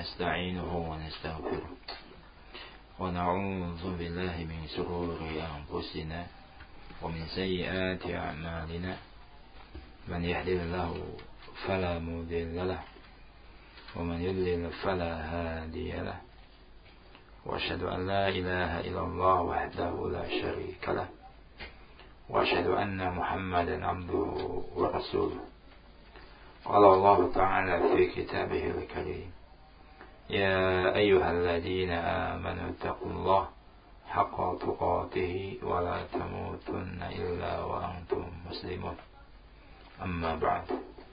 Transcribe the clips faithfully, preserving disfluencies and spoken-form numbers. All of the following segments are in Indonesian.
ونستعينه ونستغفره ونعوذ بالله من شرور أنفسنا ومن سيئات أعمالنا من يهده الله فلا مضل له ومن يضلل فلا هادي له وأشهد أن لا إله إلا الله وحده لا شريك له وأشهد أن محمدا عبده ورسوله. قال الله تعالى في كتابه الكريم: يا أيها الذين آمنوا اتقوا الله حق تقاته ولا تموتن إلا وأنتم مسلمون. أما بعد،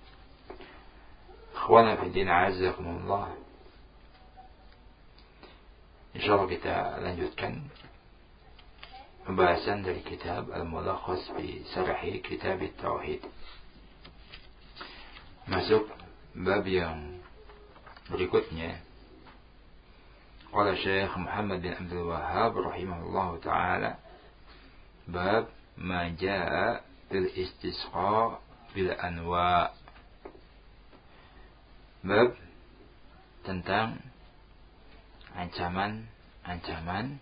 أخوانا في الدين عزكم الله. Insyaallah kita lanjutkan pembahasan dari kitab Al-Mulakhas fi Syarhi Kitab At-Tauhid. Masuk bab yang berikutnya. Qala Syekh Muhammad bin Abdul Wahhab rahimahullahu taala, bab ma jaa fil istisqa bil anwa. Bab tentang ancaman-ancaman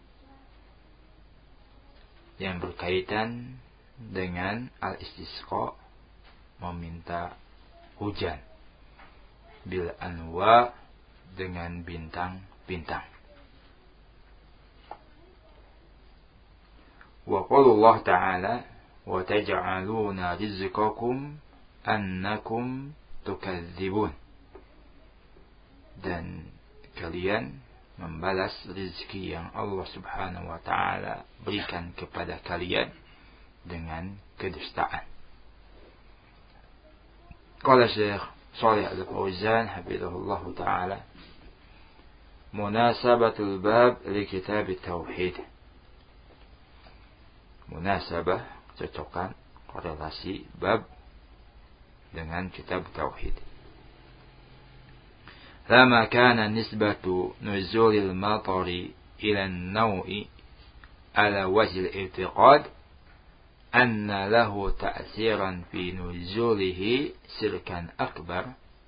yang berkaitan dengan al-istisqa, meminta hujan, bil anwa, dengan bintang-bintang. Wa qala Allah Ta'ala: wa taj'aluna rizqakum annakum tukadzibun. Dan kalian membalas rezeki yang Allah Subhanahu wa taala berikan kepada kalian dengan kedustaan. Qala Syekh Shalih Al-Fauzan hafizahullah taala, munasabatul bab li kitab at-tauhid. Munasabah, cocokan, korelasi bab dengan kitab tauhid. لما كان نسبة نزول المطر إلى النوء على وجه الاعتقاد أن له تأثيرا في نزوله شركا أكبر.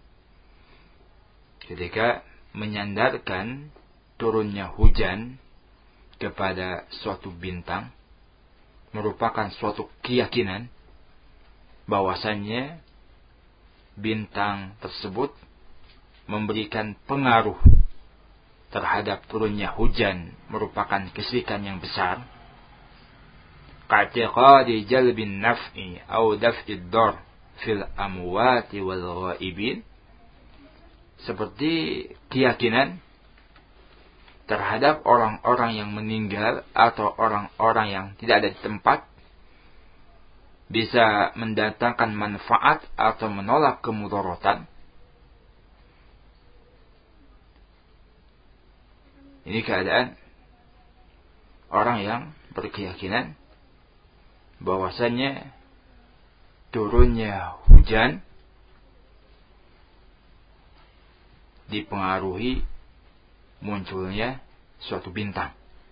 Ketika menyandarkan turunnya hujan kepada suatu bintang merupakan suatu keyakinan bahwasannya bintang tersebut memberikan pengaruh terhadap turunnya hujan merupakan kesyirikan yang besar. Ka'tiqadi jalbin naf'i aw daf'id dar fil amwati wal ghaibin, seperti keyakinan terhadap orang-orang yang meninggal atau orang-orang yang tidak ada di tempat bisa mendatangkan manfaat atau menolak kemudaratan. Ini keadaan orang yang berkeyakinan bahwasannya turunnya hujan dipengaruhi munculnya suatu bintang.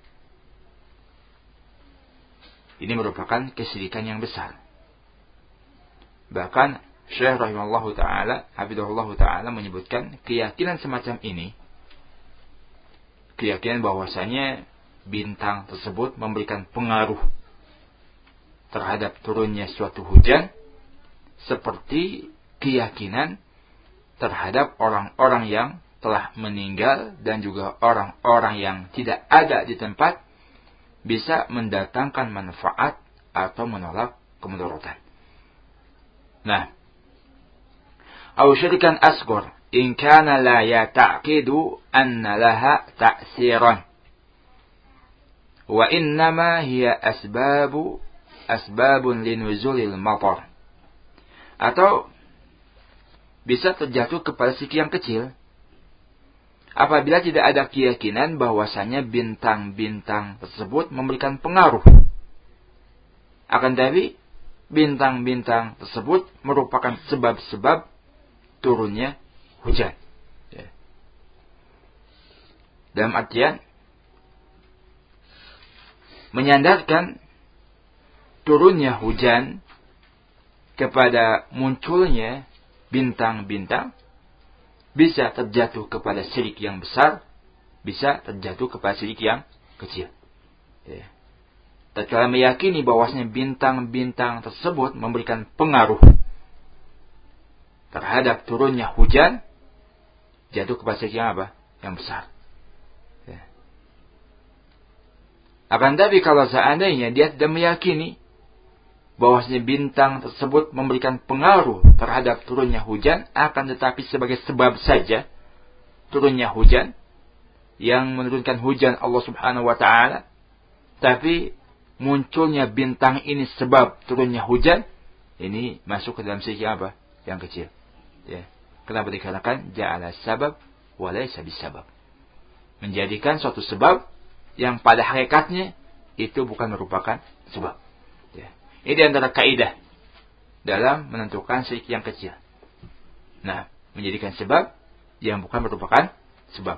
Ini merupakan kesyirikan yang besar. Bahkan Syekh rahimahullahu taala, hafizahullahu taala menyebutkan keyakinan semacam ini, keyakinan bahwasanya bintang tersebut memberikan pengaruh terhadap turunnya suatu hujan, seperti keyakinan terhadap orang-orang yang telah meninggal dan juga orang-orang yang tidak ada di tempat bisa mendatangkan manfaat atau menolak kemudaratan. Nah, au syirikan asghar in kana la ya'taqidu anna laha ta'siran wa innama hiya asbabu asbabun linuzulil matar. Atau bisa terjatuh kepada sisi yang kecil apabila tidak ada keyakinan bahwasanya bintang-bintang tersebut memberikan pengaruh. Akan tetapi bintang-bintang tersebut merupakan sebab-sebab turunnya hujan. Ya. Dalam artian menyandarkan turunnya hujan kepada munculnya bintang-bintang bisa terjatuh kepada syirik yang besar, bisa terjatuh kepada syirik yang kecil. Ya. Tatkala meyakini bahwasanya bintang-bintang tersebut memberikan pengaruh terhadap turunnya hujan, jatuh kepada syirik yang apa? Yang besar. Ya. Akan tapi kalau seandainya dia tidak meyakini bahwasanya bintang tersebut memberikan pengaruh terhadap turunnya hujan, akan tetapi sebagai sebab saja turunnya hujan, yang menurunkan hujan Allah Subhanahu wa taala, tapi munculnya bintang ini sebab turunnya hujan, ini masuk ke dalam syirik apa? Yang kecil. Ya. Kenapa dikatakan ja'ala sabab wa laysa bisabab? Menjadikan suatu sebab yang pada hakikatnya itu bukan merupakan sebab. Ya. Ini antara kaidah dalam menentukan syirik yang kecil. Nah, menjadikan sebab yang bukan merupakan sebab.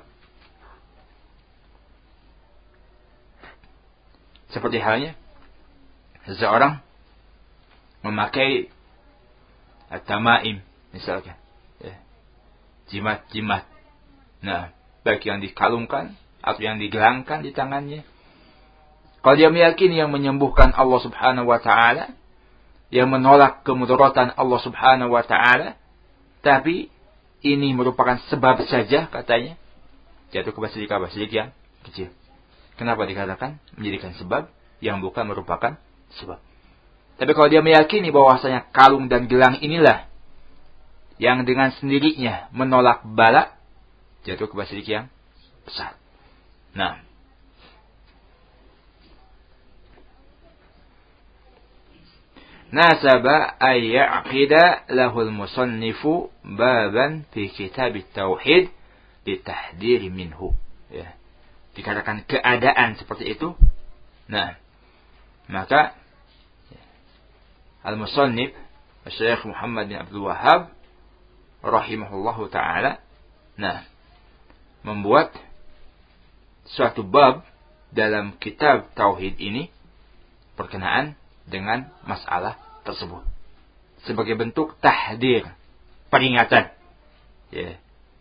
Seperti halnya seseorang memakai at-tamaim misalkan, ya, jimat-jimat. Nah, baik yang dikalungkan atau yang digelangkan di tangannya. Kalau dia meyakini yang menyembuhkan Allah Subhanahu wa taala, yang menolak kemudaratan Allah Subhanahu wa taala, tapi ini merupakan sebab saja katanya, jatuh kepada syirik apa? Syirik yang kecil. Kenapa dikatakan menjadikan sebab yang bukan merupakan sebab? Tapi kalau dia meyakini bahwasanya kalung dan gelang inilah yang dengan sendirinya menolak bala, jatuh kepada syirik yang besar. Nah, nasaba ay ya'qida lahul musannifu baban fi kitab at-tauhid litahdhir minhu. Ya. Dikatakan keadaan seperti itu. Nah, maka al-musannif Syekh Muhammad bin Abdul Wahhab rahimahullahu taala, nah, membuat suatu bab dalam kitab tauhid ini berkenaan dengan masalah tersebut sebagai bentuk tahdir, peringatan, ya,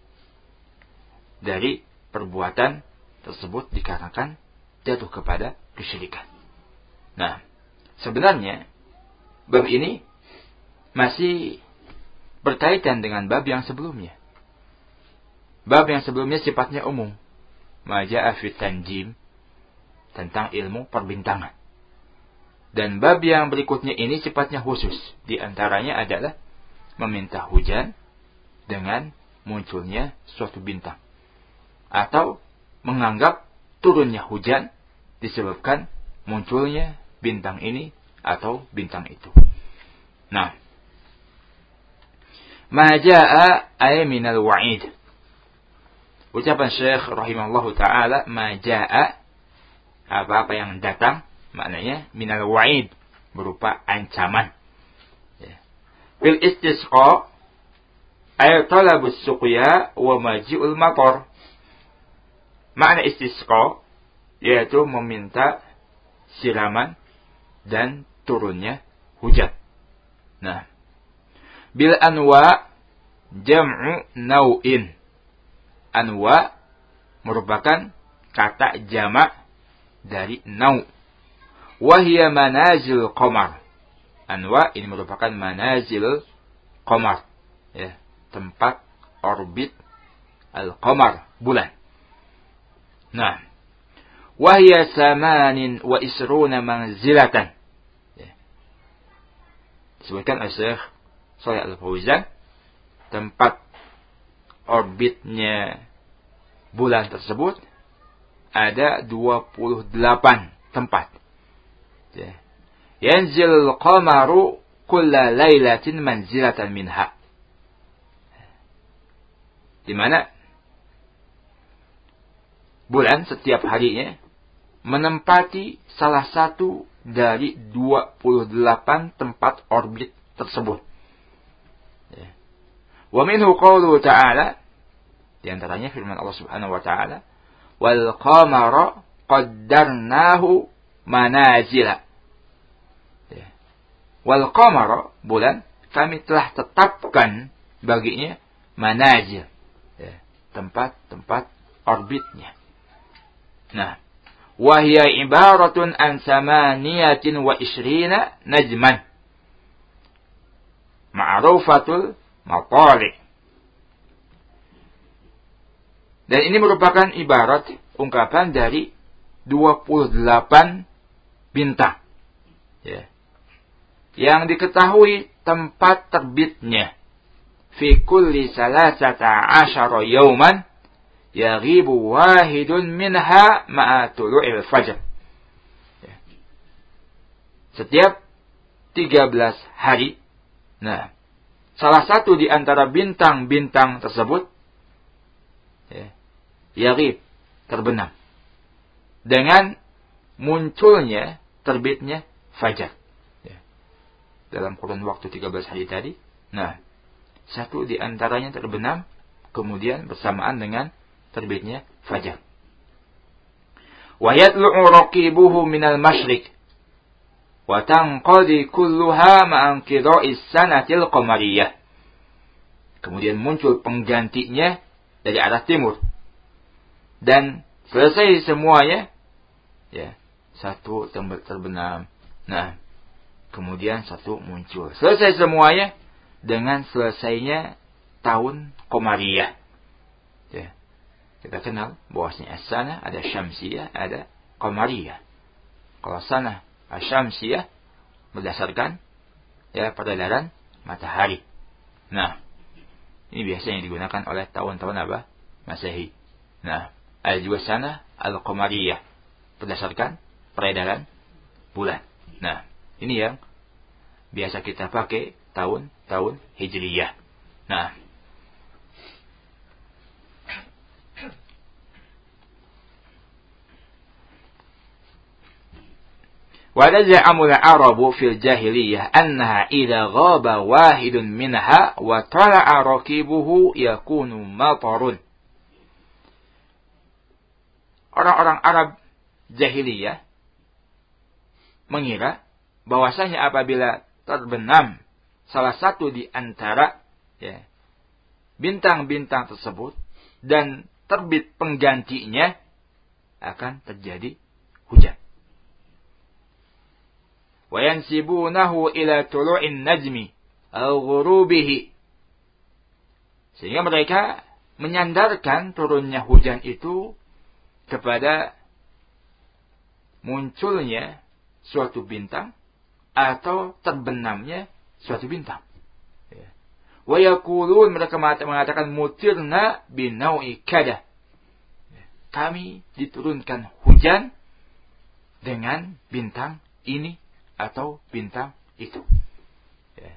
dari perbuatan tersebut dikarenakan jatuh kepada kesyirikan. Nah, sebenarnya bab ini masih berkaitan dengan bab yang sebelumnya. Bab yang sebelumnya sifatnya umum, ma jaa fi tanjim, tentang ilmu perbintangan. Dan bab yang berikutnya ini sifatnya khusus. Di antaranya adalah meminta hujan dengan munculnya suatu bintang, atau menganggap turunnya hujan disebabkan munculnya bintang ini atau bintang itu. Nah, ma jaa ay minal wa'id. Ucapan Syekh rahimahullahu taala, ma jaa, apa-apa yang datang, maknanya minal wa'id, berupa ancaman. Ya. Fil istisqa ay talabus suqya wa maji'ul matar. Makna istisqa yaitu meminta siraman dan turunnya hujan. Nah, bil anwa jam'u nau'in. Anwa merupakan kata jamak dari nau'. Wahia manazil qamar. Anwa ini merupakan manazil qamar, ya, tempat orbit al-qamar, bulan. Nah, wahia samanin wa isruna manzilatan. Ya. Disebutkan oleh Syekh Shalih Al-Fauzan, tempat orbitnya bulan tersebut ada dua puluh delapan tempat. Ya. Yanzilul qamaru kulla lailatin manzilatan minha. Di mana bulan setiap harinya menempati salah satu dari dua puluh delapan tempat orbit tersebut. Ya. Wa minhu qawluhu ta'ala, di antaranya firman Allah Subhanahu wa taala, wal qamara qaddarnahu manazila. Ya. Wal qamara, bulan, kami telah tetapkan baginya manazil, tempat-tempat orbitnya. Nah, wahya ibaratun an samaniyatin wa ishrina najman ma'rufatul matali'. Dan ini merupakan ibarat ungkapan dari dua puluh delapan bintang. Ya. Yang diketahui tempat terbitnya. Fi kulli salasata asyara yawman yaghibu wahidun minha ma'a tulu'il fajr. Ya. Setiap tiga belas hari. Nah, salah satu di antara bintang-bintang tersebut ya, yaghib, terbenam dengan munculnya terbitnya fajar. Ya. Dalam kurun waktu tiga belas hari tadi. Nah, satu di antaranya terbenam kemudian bersamaan dengan terbitnya fajar. Wa yatlu'u raqibuhu minal masyriq wa tanqadi kulluha ma'an qida'is sanatil qamariyah. Kemudian muncul penggantinya dari arah timur. Dan selesai semuanya ya, satu terbenam. Nah, kemudian satu muncul. Selesai semuanya dengan selesainya tahun Qamariyah. Ya. Kita kenal bahwasanya as-sanah ada syamsiyah, ada qamariyah. Kalau sanah asy-syamsiyah berdasarkan ya peredaran matahari. Nah, ini biasanya digunakan oleh tahun-tahun apa? Masehi. Nah, ada juga sanah al-qamariyah berdasarkan peredaran bulan. Nah, ini yang biasa kita pakai tahun-tahun hijriyah. Nah, وَتَزْعَمُ الْعَرَبُ فِي الْجَاهِلِيَّةِ أَنَّهَا إِذَا غَابَ وَاحِدٌ مِنْهَا وَطَلَعَ رَكِيبُهُ يَكُونُ مَطَرٌ. Orang-orang Arab jahiliyah mengira bahwasanya apabila terbenam salah satu di antara ya, bintang-bintang tersebut dan terbit penggantinya akan terjadi hujan. وَيَنْسِبُونَهُ إِلَى طُلُوعِ النَّجْمِ أَوْ غُرُوبِهِ. Sehingga mereka menyandarkan turunnya hujan itu kepada munculnya suatu bintang atau terbenamnya suatu bintang. وَيَقُولُونَ, mereka mengatakan mutirna binau'i kada. Kami diturunkan hujan dengan bintang ini atau bintang itu. Ya.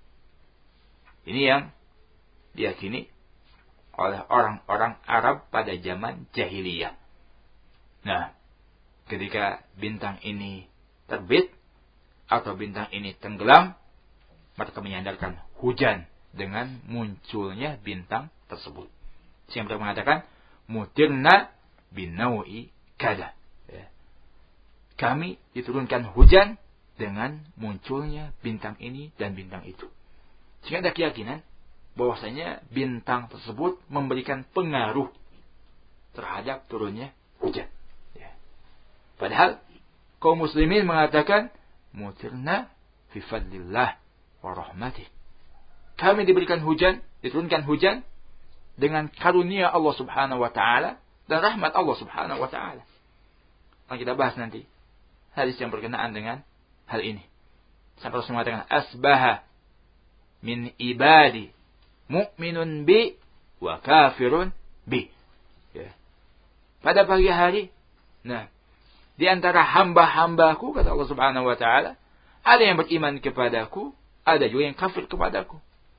Ini yang diyakini oleh orang-orang Arab pada zaman jahiliyah. Nah, ketika bintang ini terbit atau bintang ini tenggelam, mereka menyandarkan hujan dengan munculnya bintang tersebut. Sehingga mereka mengatakan mutirna binau'i kada. Ya. Kami diturunkan hujan dengan munculnya bintang ini dan bintang itu. Sehingga ada keyakinan bahwasanya bintang tersebut memberikan pengaruh terhadap turunnya hujan. Ya. Padahal kaum muslimin mengatakan mutirna fi fadlillah wa rahmatih. Kami diberikan hujan, diturunkan hujan dengan karunia Allah Subhanahu wa taala dan rahmat Allah Subhanahu wa taala. Akan kita bahas nanti hadis yang berkenaan dengan hal ini. Sampai Rasulullah mengatakan asbaha min ibadi mu'minun bi wa kafirun bi. Ya. Pada pagi hari, nah, di antara hamba-hambaku kata Allah Subhanahu wa taala, ada yang beriman kepadaku, ada juga yang kafir kepadaku.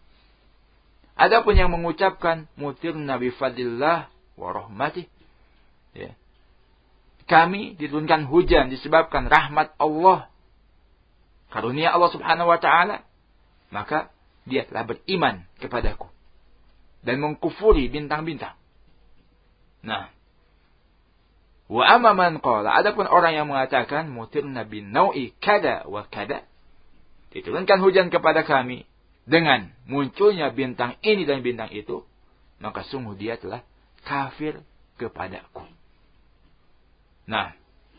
Adapun yang mengucapkan mutirna bi fadlillah wa rahmatih, ya. Kami diturunkan hujan disebabkan rahmat Allah, karunia Allah Subhanahu wa taala, maka dia telah beriman kepadaku dan mengkufuri bintang-bintang. Nah, wa amma man qala, adapun orang yang mengatakan mutirna bin nau'i kada wa kada, diturunkan hujan kepada kami dengan munculnya bintang ini dan bintang itu, maka sungguh dia telah kafir kepadaku. Nah,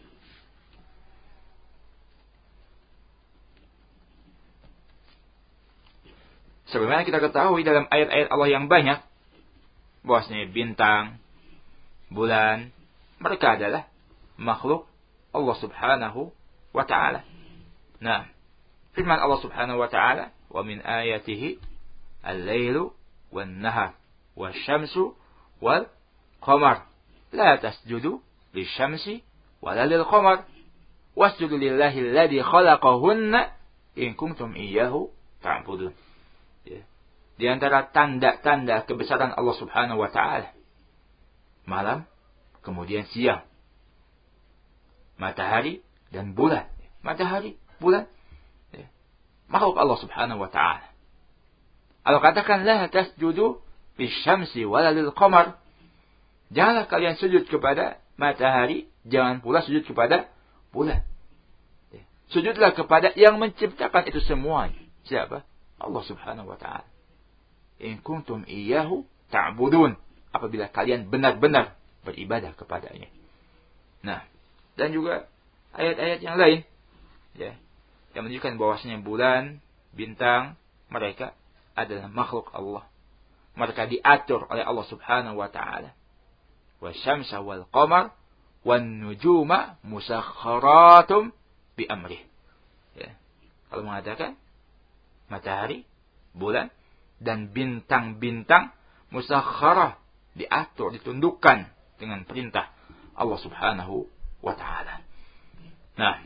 sebagaimana kita ketahui dalam ayat-ayat Allah yang banyak, bahwasanya bintang, bulan, mereka adalah makhluk Allah Subhanahu wa ta'ala. Nah, firman Allah Subhanahu wa ta'ala, "Wa min ayatihi al-lailu wan-nahar wasyamsu wal-qamar la tasjudu lisyamsi wala lil-qamar wasjudu lillahi alladhi khalaqahunna in kuntum iyyahu ta'budun." Ya. Di antara tanda-tanda kebesaran Allah Subhanahu wa ta'ala, malam, kemudian siang, matahari dan bulan. Matahari, bulan, ya, makhluk Allah Subhanahu wa ta'ala. Allah katakan, la tasjudu lisyamsi wala lil-qamar. Janganlah kalian sujud kepada matahari, jangan pula sujud kepada bulan. Ya. Sujudlah kepada yang menciptakan itu semua. Siapa? Allah Subhanahu wa ta'ala. In kuntum iyyahu ta'budun. Apabila kalian benar-benar beribadah kepadanya. Nah, dan juga ayat-ayat yang lain, ya, yang menunjukkan bahwasanya bulan, bintang, mereka adalah makhluk Allah. Mereka diatur oleh Allah Subhanahu wa ta'ala. Wasyamsa wal qamar wan nujuma musakhkharatum bi amrih. Ya. Kalau mengatakan matahari, bulan dan bintang-bintang musakhkharah, diatur, ditundukkan dengan perintah Allah Subhanahu wa ta'ala. Nah,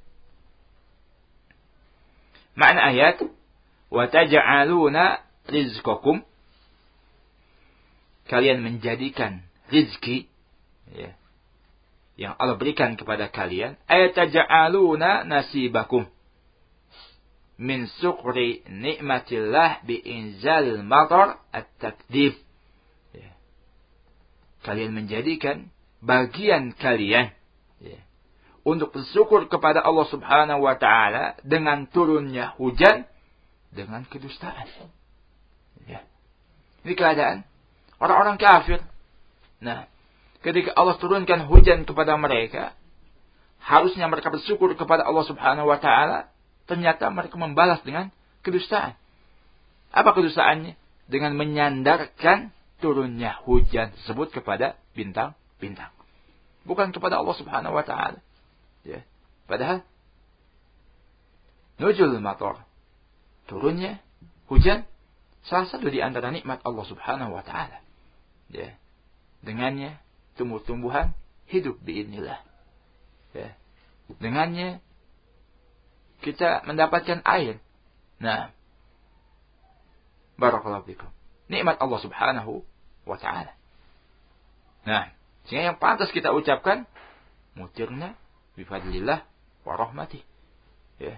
makna ayat wa taj'aluna rizqakum, kalian menjadikan rizki, ya, yang Allah berikan kepada kalian, ayat taj'aluna nasibakum min suqri ni'matillah bi inzal matar at-takdib. Ya. Kalian menjadikan bagian kalian, ya, untuk bersyukur kepada Allah Subhanahu wa ta'ala dengan turunnya hujan dengan kedustaan. Ya. Ini keadaan orang-orang kafir. Nah, ketika Allah turunkan hujan kepada mereka, harusnya mereka bersyukur kepada Allah Subhanahu wa ta'ala. Ternyata mereka membalas dengan kedustaan. Apa kedustaannya? Dengan menyandarkan turunnya hujan tersebut kepada bintang-bintang, bukan kepada Allah Subhanahu wa ta'ala. Ya. Padahal nuzul matar, turunnya hujan, salah satu di antara nikmat Allah Subhanahu wa ta'ala. Ya. Dengannya tumbuh-tumbuhan hidup biidznillah. Ya. Dengannya kita mendapatkan air. Nah, barakallahu fikum. Nikmat Allah Subhanahu wa ta'ala. Nah, sehingga yang pantas kita ucapkan, mutirna bifadlillah wa rahmatih. Ya.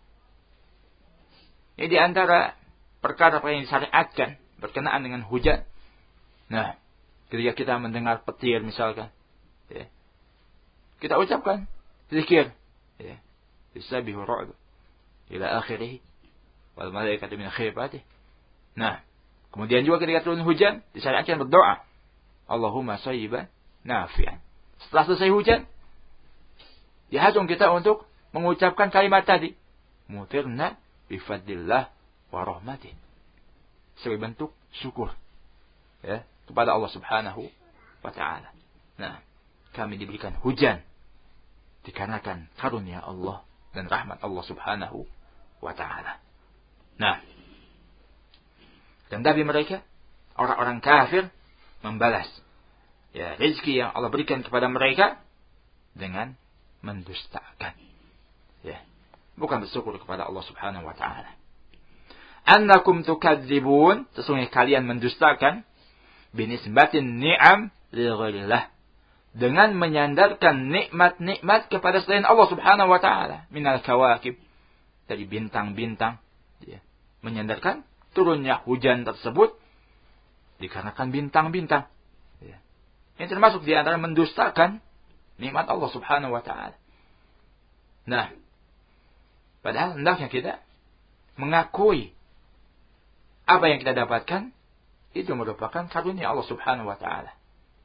Ini di antara perkara yang disyariatkan berkenaan dengan hujan. Nah, ketika kita mendengar petir misalkan, ya, kita ucapkan zikir, ya, bisabihu ra'd ila akhirih wal malaikatu min khifatihi. Nah, kemudian juga ketika turun hujan disyariatkan berdoa, Allahumma sayyiban nafi'an. Setelah selesai hujan, dihatung kita untuk mengucapkan kalimat tadi, mutirna bifadlillah wa rahmatih, sebagai bentuk syukur, ya, kepada Allah Subhanahu wa ta'ala. Nah, kami diberikan hujan dikarenakan karunia Allah dan rahmat Allah Subhanahu wa ta'ala. Nah, dan tapi mereka, orang-orang kafir, membalas, ya, rezeki yang Allah berikan kepada mereka dengan mendustakan, ya, bukan bersyukur kepada Allah Subhanahu wa ta'ala. Annakum tukadzibun, sesungguhnya kalian mendustakan, binisbatin ni'am li ghairillah, dengan menyandarkan nikmat-nikmat kepada selain Allah Subhanahu wa ta'ala, minal kawakib, dari bintang-bintang, ya, menyandarkan turunnya hujan tersebut dikarenakan bintang-bintang, ya. Ini termasuk di antara mendustakan nikmat Allah Subhanahu wa ta'ala. Nah, padahal hendaknya kita mengakui apa yang kita dapatkan itu merupakan karunia Allah Subhanahu wa ta'ala.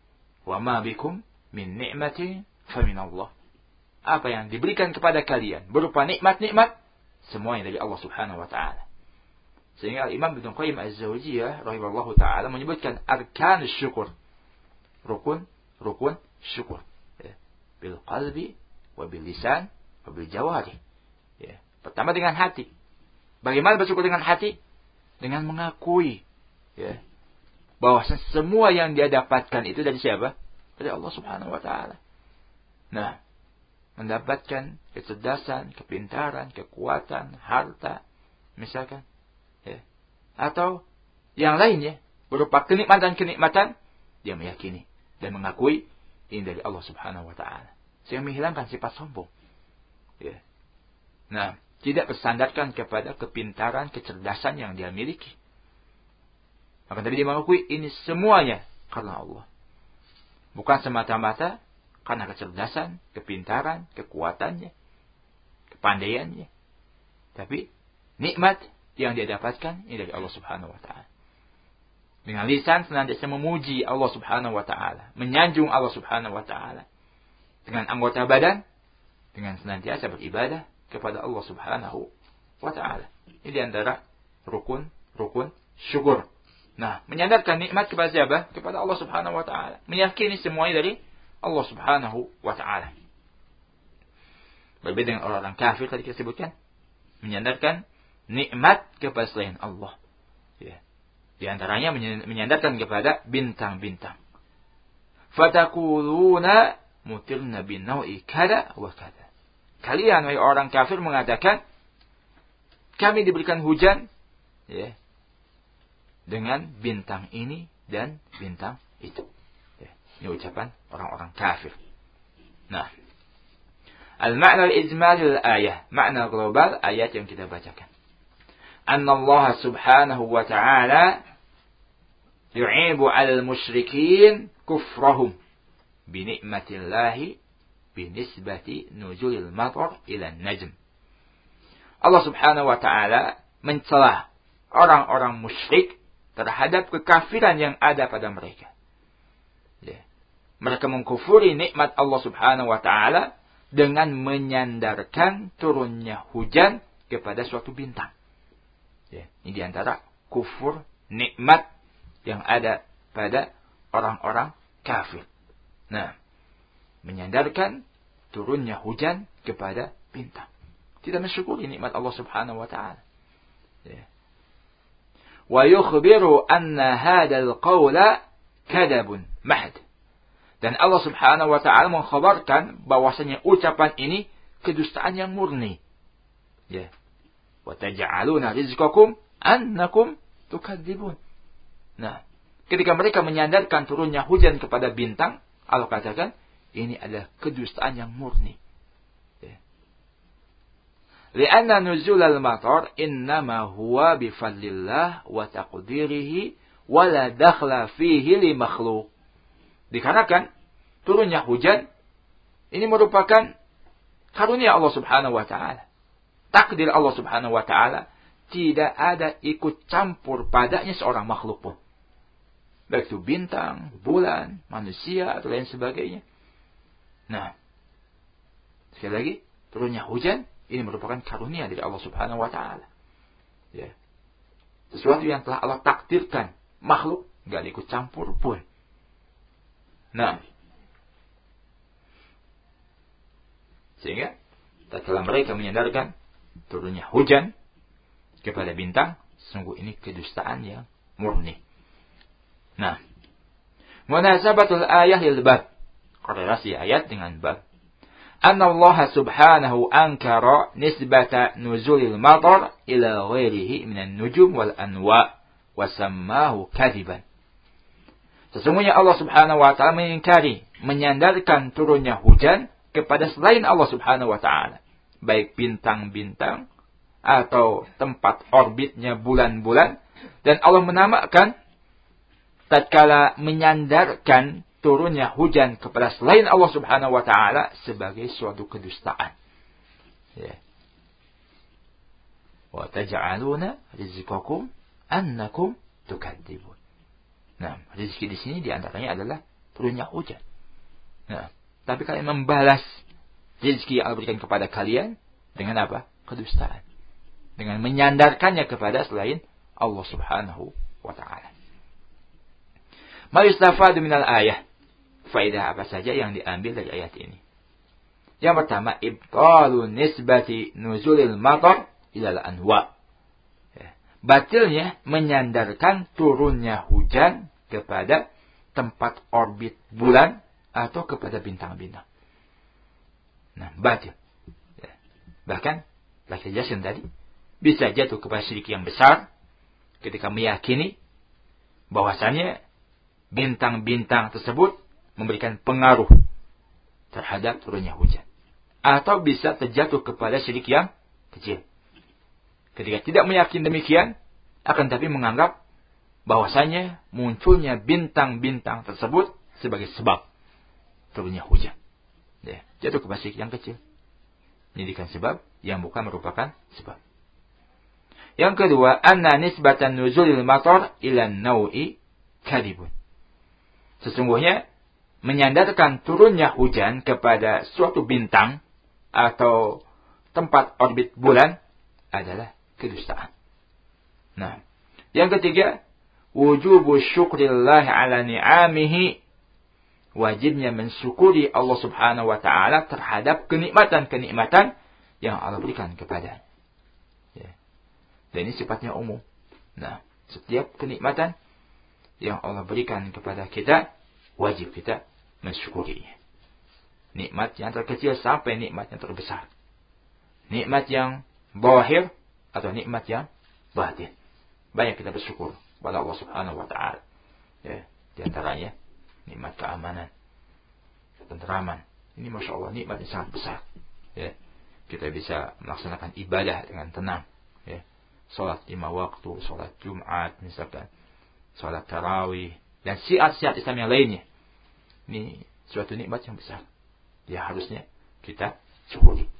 Wa ma bikum min ni'matin faminallah. Apa yang diberikan kepada kalian berupa nikmat-nikmat, semuanya dari Allah Subhanahu wa taala. Sehingga Imam Ibnu Qayyim Az-Zawjiyah rahimahullahu taala menyebutkan arkanus syukur. Rukun, rukun syukur. Ya. Bil qalbi wa bil lisan wa bil jawarih. Ya. Pertama dengan hati. Bagaimana bersyukur dengan hati? Dengan mengakui, ya, bahwa semua yang dia dapatkan itu dari siapa? Dari Allah Subhanahu wa taala. Nah, mendapatkan kecerdasan, kepintaran, kekuatan, harta, misalkan, ya, atau yang lainnya berupa kenikmatan-kenikmatan, dia meyakini dan mengakui ini dari Allah Subhanahu wa taala. Sehingga menghilangkan sifat sombong. Ya. Nah, tidak bersandarkan kepada kepintaran, kecerdasan yang dia miliki. Maka tadi dia mengakui ini semuanya karena Allah. Bukan semata-mata karena kecerdasan, kepintaran, kekuatannya, kepandaiannya. Tapi nikmat yang dia dapatkan ini dari Allah Subhanahu wa taala. Dengan lisan senantiasa memuji Allah Subhanahu wa taala, menyanjung Allah Subhanahu wa taala. Dengan anggota badan, dengan senantiasa beribadah kepada Allah Subhanahu wa taala. Ini di antara rukun-rukun syukur. Nah, menyandarkan nikmat kepada siapa? Kepada Allah Subhanahu wa taala. Meyakini semuanya dari Allah Subhanahu wa taala. Berbeda dengan orang-orang kafir tadi kita sebutkan, menyandarkan nikmat kepada selain Allah. Ya. Di antaranya menyandarkan kepada bintang-bintang. Fatakuluna mutirna bin nau'i kada wa kada. Kalian, wahai orang kafir, mengatakan kami diberikan hujan, ya, dengan bintang ini dan bintang itu. Ya, ini ucapan orang-orang kafir. Nah, al-ma'na al-ijmal al-ayah, makna global ayat yang kita bacakan. Anna Allah Subhanahu wa ta'ala yu'ibu 'alal musyrikin kufrahum bi ni'matillahi binisbati nuzulil matar ila najm. Allah Subhanahu wa taala mencela orang-orang musyrik terhadap kekafiran yang ada pada mereka. Ya. Mereka mengkufuri nikmat Allah Subhanahu wa taala dengan menyandarkan turunnya hujan kepada suatu bintang. Ya. Ini di antara kufur nikmat yang ada pada orang-orang kafir. Nah, menyandarkan turunnya hujan kepada bintang. Tidak mensyukuri nikmat Allah Subhanahu wa taala. Ya. Wa yukhbiru anna hadzal qawla kadabun mahd. Dan Allah Subhanahu wa taala mengkhabarkan bahwasanya ucapan ini kedustaan yang murni. Ya. Wa taj'aluna rizqakum annakum tukadzibun. Nah, ketika mereka menyandarkan turunnya hujan kepada bintang, Allah katakan ini adalah kedustaan yang murni. Ya. Lianna nuzul al-matar innama huwa bifadlillah wa taqdirihi wa la dakhla fihi li makhluq. Dikarenakan turunnya hujan ini merupakan karunia Allah Subhanahu wa taala. Takdir Allah Subhanahu wa taala, tidak ada ikut campur padanya seorang makhluk pun. Baik itu bintang, bulan, manusia atau lain sebagainya. Nah, sekali lagi, turunnya hujan ini merupakan karunia dari Allah Subhanahu wa taala. Ya. Sesuatu yang telah Allah takdirkan, makhluk enggak ikut campur pun. Nah, sehingga tatkala mereka menyandarkan turunnya hujan kepada bintang, sungguh ini kedustaan yang murni. Nah, munasabatul ayah lil bab, korelasi ayat dengan bab. Anna Allah Subhanahu ankara nisbata nuzulil matar ila ghairihi minan nujum wal anwa wa sammahu kadiban. Sesungguhnya Allah Subhanahu wa taala mengingkari menyandarkan turunnya hujan kepada selain Allah Subhanahu wa taala, baik bintang-bintang atau tempat orbitnya bulan-bulan, dan Allah menamakan tatkala menyandarkan turunnya hujan kepada selain Allah Subhanahu wa taala sebagai suatu kedustaan. Ya. Wa taj'aluna rizqakum annakum tukadzibun. Nah, rezeki di sini di antaranya adalah turunnya hujan. Nah, tapi kalian membalas rezeki yang Allah berikan kepada kalian dengan apa? Kedustaan. Dengan menyandarkannya kepada selain Allah Subhanahu wa ta'ala. Ma yustafadu minal ayah. Faedah apa saja yang diambil dari ayat ini? Yang pertama, ibtalu nisbati nuzulil matar ilal anwa. Batilnya menyandarkan turunnya hujan kepada tempat orbit bulan atau kepada bintang-bintang. Nah, batil. Bahkan, lagi jelasin tadi, bisa jatuh kepada syirik yang besar ketika meyakini bahwasannya bintang-bintang tersebut memberikan pengaruh terhadap turunnya hujan. Atau bisa terjatuh kepada syirik yang kecil. Ketika tidak meyakini demikian, akan tapi menganggap bahwasanya munculnya bintang-bintang tersebut sebagai sebab turunnya hujan. Ya, jatuh kepada syirik yang kecil. Menjadikan sebab yang bukan merupakan sebab. Yang kedua, anna nisbatan nuzulil matar ila naui kadibun. Sesungguhnya menyandarkan turunnya hujan kepada suatu bintang atau tempat orbit bulan adalah kedustaan. Nah, yang ketiga, wujubu syukrillah ala ni'amihi. Wajibnya mensyukuri Allah Subhanahu wa ta'ala terhadap kenikmatan-kenikmatan yang Allah berikan kepada. Ya. Dan ini sifatnya umum. Nah, setiap kenikmatan yang Allah berikan kepada kita, wajib kita mensyukurinya. Nikmat yang terkecil sampai nikmat yang terbesar. Nikmat yang zahir atau nikmat yang batin. Banyak kita bersyukur kepada Allah Subhanahu wa ta'ala. Ya, di antaranya nikmat keamanan, ketenteraman. Ini Masya Allah nikmat yang sangat besar. Ya, kita bisa melaksanakan ibadah dengan tenang. Ya, salat lima waktu, salat Jumat misalkan, salat tarawih, dan syiar-syiar Islam yang lainnya. Ini suatu nikmat yang besar. Ya, harusnya kita syukuri.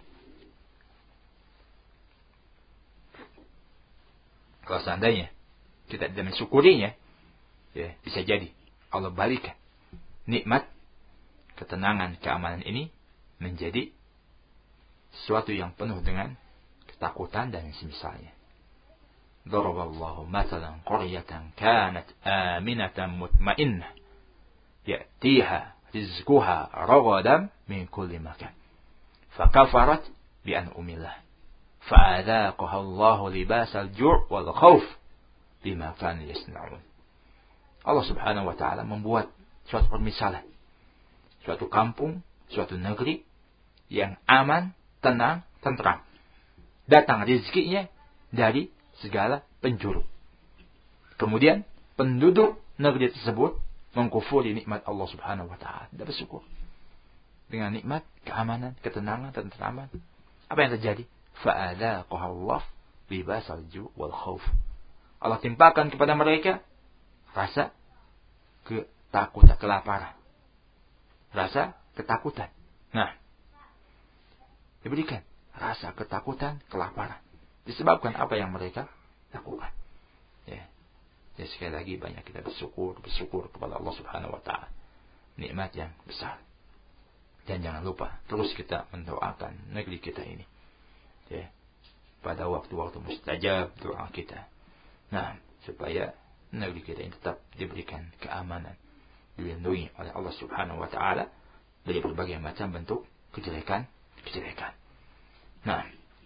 Kalau seandainya kita tidak mensyukurinya, ya, bisa jadi Allah balikan nikmat ketenangan, keamanan ini menjadi sesuatu yang penuh dengan ketakutan dan semisalnya. Daraballahu mathalan qaryatan kanat aminatan mutmainnah ya'tiha rizquha ragadan min kulli makan fakafarat bi an'amillah fa'adhaqaha Allahu libasal ju' wal khauf bima kanu yasna'un. Allah Subhanahu wa ta'ala membuat suatu permisalan, suatu kampung, suatu negeri yang aman, tenang, tentram. Datang rezekinya dari segala penjuru. Kemudian penduduk negeri tersebut mengkufuri nikmat Allah Subhanahu wa ta'ala, tidak bersyukur. Dengan nikmat, keamanan, ketenangan, tentraman, apa yang terjadi? Fa'adhaqaha Allah libasal ju' wal khauf. Allah timpakan kepada mereka rasa ketakutan, kelaparan. Rasa ketakutan. Nah, diberikan rasa ketakutan, kelaparan. Disebabkan apa yang mereka lakukan. Ya. Ya, sekali lagi banyak kita bersyukur, bersyukur kepada Allah Subhanahu wa ta'ala. Nikmat yang besar. Dan jangan lupa, terus kita mendoakan negeri kita ini. Ya. Pada waktu-waktu mustajab doa kita. Nah, supaya negeri kita ini tetap diberikan keamanan, dilindungi oleh Allah Subhanahu wa ta'ala dari berbagai macam bentuk kejelekan-kejelekan. Nah,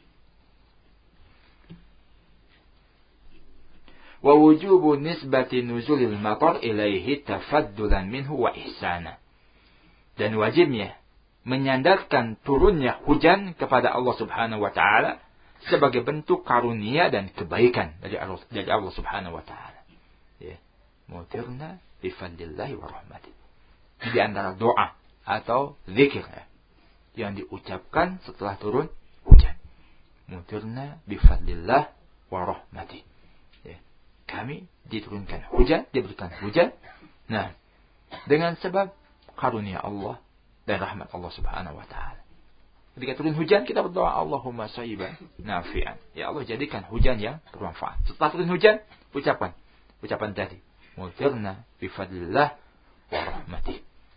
wa wujubu nisbati nuzulil matar ilaihi tafaddulan minhu wa ihsana. Dan wajibnya menyandarkan turunnya hujan kepada Allah Subhanahu wa ta'ala sebagai bentuk karunia dan kebaikan dari Allah, dari Allah Subhanahu wa ta'ala. Ya, mutirna bifadlillahi wa rahmatih. Di antara doa atau zikir ya, yang diucapkan setelah turun hujan. Mutirna bifadlillah wa rahmatih. Ya, kami diturunkan hujan, diberikan hujan. Nah, dengan sebab karunia Allah dan rahmat Allah Subhanahu wa ta'ala. Ketika turun hujan, kita berdoa Allahumma sayyiban nafi'an. Ya Allah, jadikan hujan yang bermanfaat. Setelah turun hujan, ucapan ucapan tadi, mutirna bifadlillah wa rahmatih.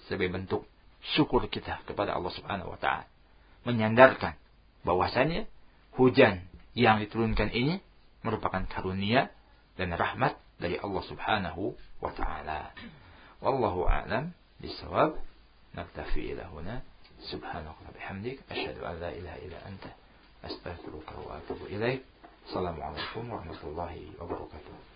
sebagai bentuk syukur kita kepada Allah Subhanahu wa taala. Menyandarkan bahwasanya hujan yang diturunkan ini merupakan karunia dan rahmat dari Allah Subhanahu wa taala. Wallahu a'lam bissawab. Naktafi ila huna. Subhanaka wa bihamdik asyhadu an la ilaha illa anta astaghfiruka wa atubu ilaik. Assalamualaikum warahmatullahi wabarakatuh.